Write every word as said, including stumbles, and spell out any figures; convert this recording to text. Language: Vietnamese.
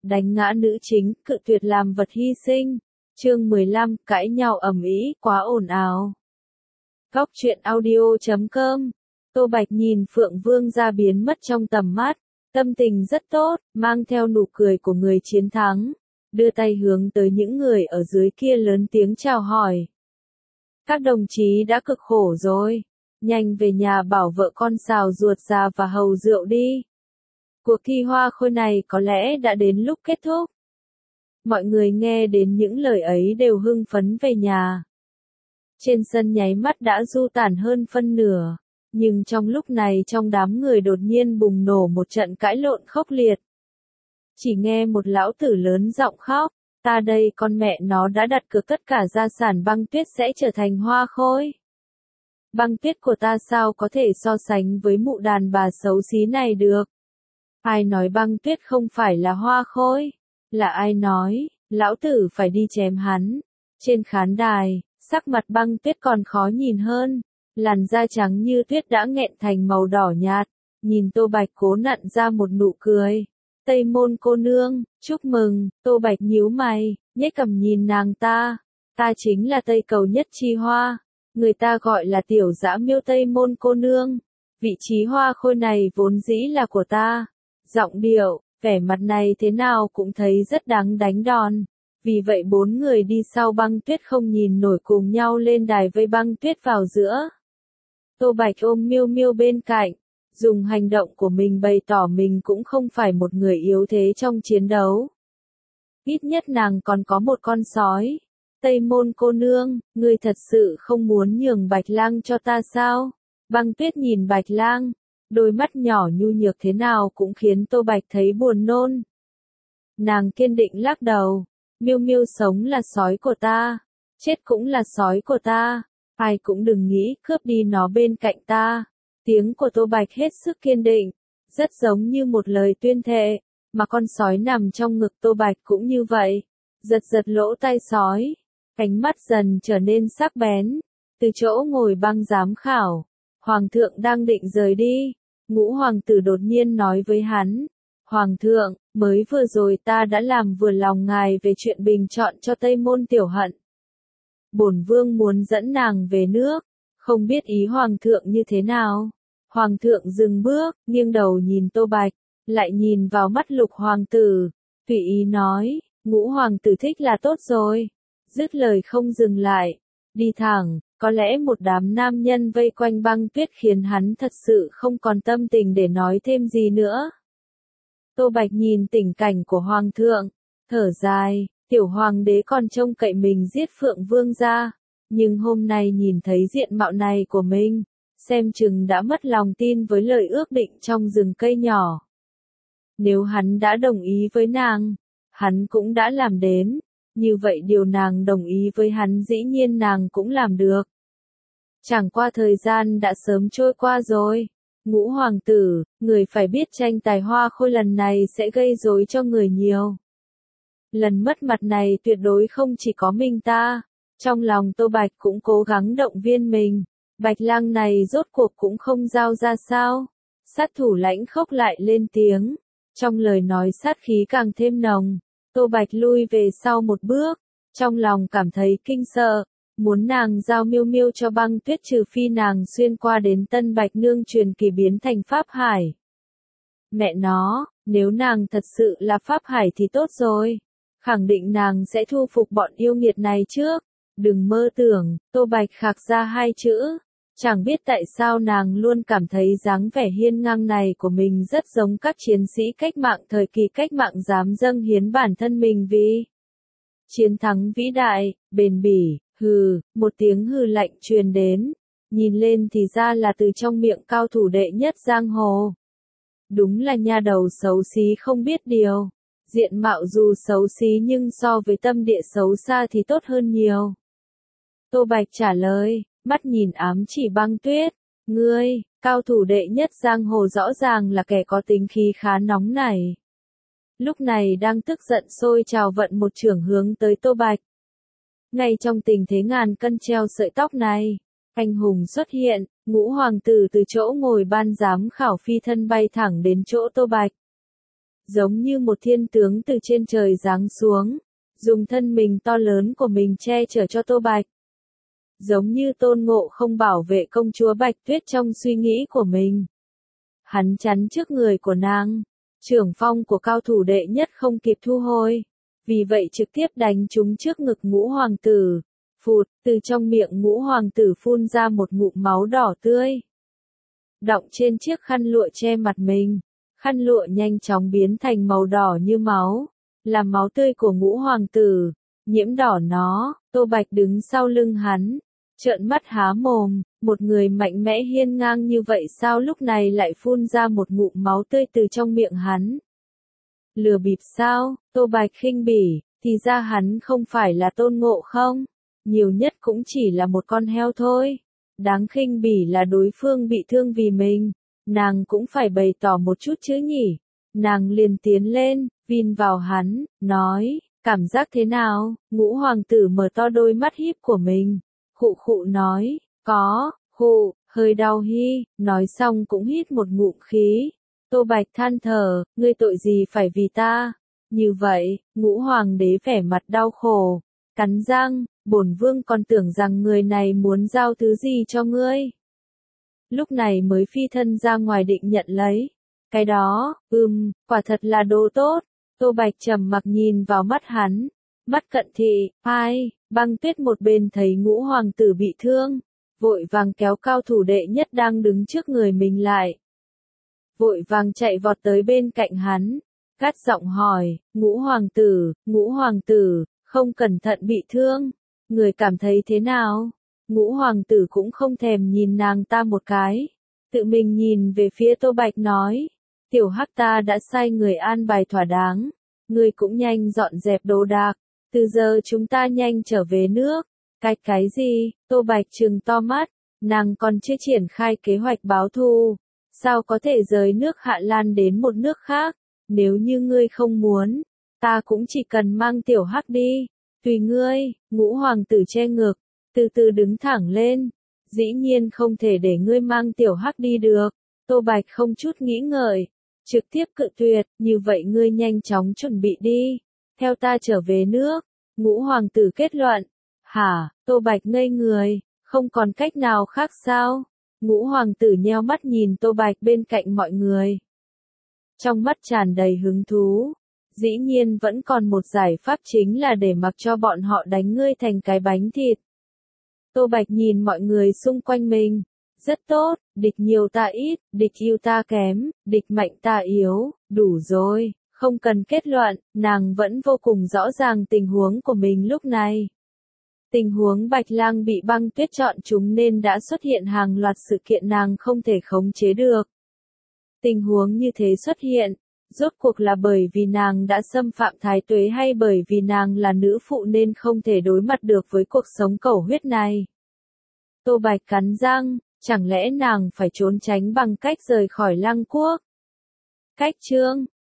đánh ngã nữ chính, cự tuyệt làm vật hy sinh. Chương mười lăm, cãi nhau ầm ĩ, quá ồn ào. Góc truyện audio chấm com. Tô Bạch nhìn Phượng Vương gia biến mất trong tầm mắt, tâm tình rất tốt, mang theo nụ cười của người chiến thắng, đưa tay hướng tới những người ở dưới kia lớn tiếng chào hỏi. Các đồng chí đã cực khổ rồi, nhanh về nhà bảo vợ con xào ruột già và hầu rượu đi. Cuộc thi hoa khôi này có lẽ đã đến lúc kết thúc. Mọi người nghe đến những lời ấy đều hưng phấn về nhà. Trên sân nháy mắt đã du tản hơn phân nửa, nhưng trong lúc này trong đám người đột nhiên bùng nổ một trận cãi lộn khốc liệt. Chỉ nghe một lão tử lớn giọng khóc, ta đây con mẹ nó đã đặt cược tất cả gia sản băng tuyết sẽ trở thành hoa khôi. Băng tuyết của ta sao có thể so sánh với mụ đàn bà xấu xí này được? Ai nói băng tuyết không phải là hoa khôi? Là ai nói, lão tử phải đi chém hắn. Trên khán đài, sắc mặt băng tuyết còn khó nhìn hơn, làn da trắng như tuyết đã nghẹn thành màu đỏ nhạt, nhìn Tô Bạch cố nặn ra một nụ cười. Tây Môn cô nương, chúc mừng. Tô Bạch nhíu mày, nhếch cằm nhìn nàng ta. Ta chính là Tây Cầu Nhất Chi Hoa, người ta gọi là tiểu dã miêu Tây Môn cô nương. Vị trí hoa khôi này vốn dĩ là của ta. Giọng điệu, vẻ mặt này thế nào cũng thấy rất đáng đánh đòn. Vì vậy bốn người đi sau băng tuyết không nhìn nổi cùng nhau lên đài vây băng tuyết vào giữa. Tô Bạch ôm Miêu Miêu bên cạnh, dùng hành động của mình bày tỏ mình cũng không phải một người yếu thế trong chiến đấu. Ít nhất nàng còn có một con sói. Tây Môn cô nương, ngươi thật sự không muốn nhường Bạch Lang cho ta sao? Băng tuyết nhìn Bạch Lang, đôi mắt nhỏ nhu nhược thế nào cũng khiến Tô Bạch thấy buồn nôn. Nàng kiên định lắc đầu, Miêu Miêu sống là sói của ta, chết cũng là sói của ta, ai cũng đừng nghĩ cướp đi nó bên cạnh ta. Tiếng của Tô Bạch hết sức kiên định, rất giống như một lời tuyên thệ, mà con sói nằm trong ngực Tô Bạch cũng như vậy, giật giật lỗ tai sói, cánh mắt dần trở nên sắc bén. Từ chỗ ngồi băng giám khảo, Hoàng thượng đang định rời đi, Ngũ hoàng tử đột nhiên nói với hắn, Hoàng thượng, mới vừa rồi ta đã làm vừa lòng ngài về chuyện bình chọn cho Tây Môn Tiểu Hận. Bổn vương muốn dẫn nàng về nước, không biết ý Hoàng thượng như thế nào. Hoàng thượng dừng bước, nghiêng đầu nhìn Tô Bạch, lại nhìn vào mắt Lục hoàng tử, tùy ý nói, Ngũ hoàng tử thích là tốt rồi. Dứt lời không dừng lại, đi thẳng. Có lẽ một đám nam nhân vây quanh băng tuyết khiến hắn thật sự không còn tâm tình để nói thêm gì nữa. Tô Bạch nhìn tình cảnh của Hoàng thượng, thở dài, tiểu hoàng đế còn trông cậy mình giết Phượng Vương gia, nhưng hôm nay nhìn thấy diện mạo này của mình, xem chừng đã mất lòng tin với lời ước định trong rừng cây nhỏ. Nếu hắn đã đồng ý với nàng, hắn cũng đã làm đến, như vậy điều nàng đồng ý với hắn dĩ nhiên nàng cũng làm được. Chẳng qua thời gian đã sớm trôi qua rồi. Ngũ hoàng tử, người phải biết tranh tài hoa khôi lần này sẽ gây rối cho người nhiều. Lần mất mặt này tuyệt đối không chỉ có mình ta. Trong lòng Tô Bạch cũng cố gắng động viên mình. Bạch Lang này rốt cuộc cũng không giao ra sao. Sát thủ lãnh khốc lại lên tiếng. Trong lời nói sát khí càng thêm nồng. Tô Bạch lui về sau một bước. Trong lòng cảm thấy kinh sợ. Muốn nàng giao Miêu Miêu cho băng tuyết trừ phi nàng xuyên qua đến Tân Bạch Nương truyền kỳ biến thành Pháp Hải. Mẹ nó, nếu nàng thật sự là Pháp Hải thì tốt rồi. Khẳng định nàng sẽ thu phục bọn yêu nghiệt này trước. Đừng mơ tưởng. Tô Bạch khạc ra hai chữ. Chẳng biết tại sao nàng luôn cảm thấy dáng vẻ hiên ngang này của mình rất giống các chiến sĩ cách mạng thời kỳ cách mạng dám dâng hiến bản thân mình vì chiến thắng vĩ đại, bền bỉ. Hừ, một tiếng hừ lạnh truyền đến, nhìn lên thì ra là từ trong miệng cao thủ đệ nhất giang hồ. Đúng là nha đầu xấu xí không biết điều, diện mạo dù xấu xí nhưng so với tâm địa xấu xa thì tốt hơn nhiều. Tô Bạch trả lời, mắt nhìn ám chỉ băng tuyết, ngươi, cao thủ đệ nhất giang hồ rõ ràng là kẻ có tính khí khá nóng này. Lúc này đang tức giận sôi trào vận một chưởng hướng tới Tô Bạch. Ngay trong tình thế ngàn cân treo sợi tóc này, anh hùng xuất hiện, Ngũ hoàng tử từ chỗ ngồi ban giám khảo phi thân bay thẳng đến chỗ Tô Bạch. giống như một thiên tướng từ trên trời giáng xuống, dùng thân mình to lớn của mình che chở cho Tô Bạch. Giống như Tôn Ngộ Không bảo vệ công chúa Bạch Tuyết trong suy nghĩ của mình. Hắn chắn trước người của nàng, trưởng phong của cao thủ đệ nhất không kịp thu hồi, vì vậy trực tiếp đánh trúng trước ngực Ngũ Hoàng tử. Phụt, từ trong miệng Ngũ Hoàng tử phun ra một ngụm máu đỏ tươi. Đọng trên chiếc khăn lụa che mặt mình, khăn lụa nhanh chóng biến thành màu đỏ như máu, là máu tươi của Ngũ Hoàng tử, nhiễm đỏ nó. Tô Bạch đứng sau lưng hắn, trợn mắt há mồm, một người mạnh mẽ hiên ngang như vậy sao lúc này lại phun ra một ngụm máu tươi từ trong miệng hắn. Lừa bịp sao? Tô Bạch khinh bỉ, thì ra hắn không phải là Tôn Ngộ Không, nhiều nhất cũng chỉ là một con heo thôi. Đáng khinh bỉ là đối phương bị thương vì mình, nàng cũng phải bày tỏ một chút chứ nhỉ. Nàng liền tiến lên, vin vào hắn, nói, cảm giác thế nào? Ngũ Hoàng tử mở to đôi mắt híp của mình, khụ khụ nói, có, khụ, hơi đau hi, nói xong cũng hít một ngụm khí. Tô Bạch than thở, ngươi tội gì phải vì ta? Như vậy, Ngũ Hoàng đế vẻ mặt đau khổ, cắn răng, bổn vương còn tưởng rằng người này muốn giao thứ gì cho ngươi. Lúc này mới phi thân ra ngoài định nhận lấy. Cái đó, ừm, quả thật là đồ tốt. Tô Bạch trầm mặc nhìn vào mắt hắn. Mắt cận thị, ai, Băng Tuyết một bên thấy Ngũ Hoàng tử bị thương, vội vàng kéo cao thủ đệ nhất đang đứng trước người mình lại. Vội vàng chạy vọt tới bên cạnh hắn, gắt giọng hỏi, Ngũ Hoàng tử, Ngũ Hoàng tử, không cẩn thận bị thương, người cảm thấy thế nào? Ngũ Hoàng tử cũng không thèm nhìn nàng ta một cái, tự mình nhìn về phía Tô Bạch nói, tiểu hắc ta đã sai người an bài thỏa đáng, người cũng nhanh dọn dẹp đồ đạc, từ giờ chúng ta nhanh trở về nước. Cái cái gì? Tô Bạch trừng to mắt, nàng còn chưa triển khai kế hoạch báo thù, sao có thể rời nước Hạ Lan đến một nước khác? Nếu như ngươi không muốn, ta cũng chỉ cần mang tiểu hắc đi, tùy ngươi. Ngũ Hoàng tử che ngực, từ từ đứng thẳng lên, dĩ nhiên không thể để ngươi mang tiểu hắc đi được. Tô Bạch không chút nghĩ ngợi, trực tiếp cự tuyệt, như vậy ngươi nhanh chóng chuẩn bị đi, theo ta trở về nước. Ngũ Hoàng tử kết luận, hả? Tô Bạch ngây người, không còn cách nào khác sao? Ngũ Hoàng tử nheo mắt nhìn Tô Bạch bên cạnh mọi người, trong mắt tràn đầy hứng thú. Dĩ nhiên vẫn còn một giải pháp, chính là để mặc cho bọn họ đánh ngươi thành cái bánh thịt. Tô Bạch nhìn mọi người xung quanh mình, rất tốt, địch nhiều ta ít, địch yêu ta kém, địch mạnh ta yếu, đủ rồi, không cần kết luận, nàng vẫn vô cùng rõ ràng tình huống của mình lúc này. Tình huống Bạch Lang bị Băng Tuyết chọn chúng nên đã xuất hiện hàng loạt sự kiện nàng không thể khống chế được. Tình huống như thế xuất hiện, rốt cuộc là bởi vì nàng đã xâm phạm thái tuế hay bởi vì nàng là nữ phụ nên không thể đối mặt được với cuộc sống cẩu huyết này. Tô Bạch cắn răng, chẳng lẽ nàng phải trốn tránh bằng cách rời khỏi Lăng Quốc? Cách chương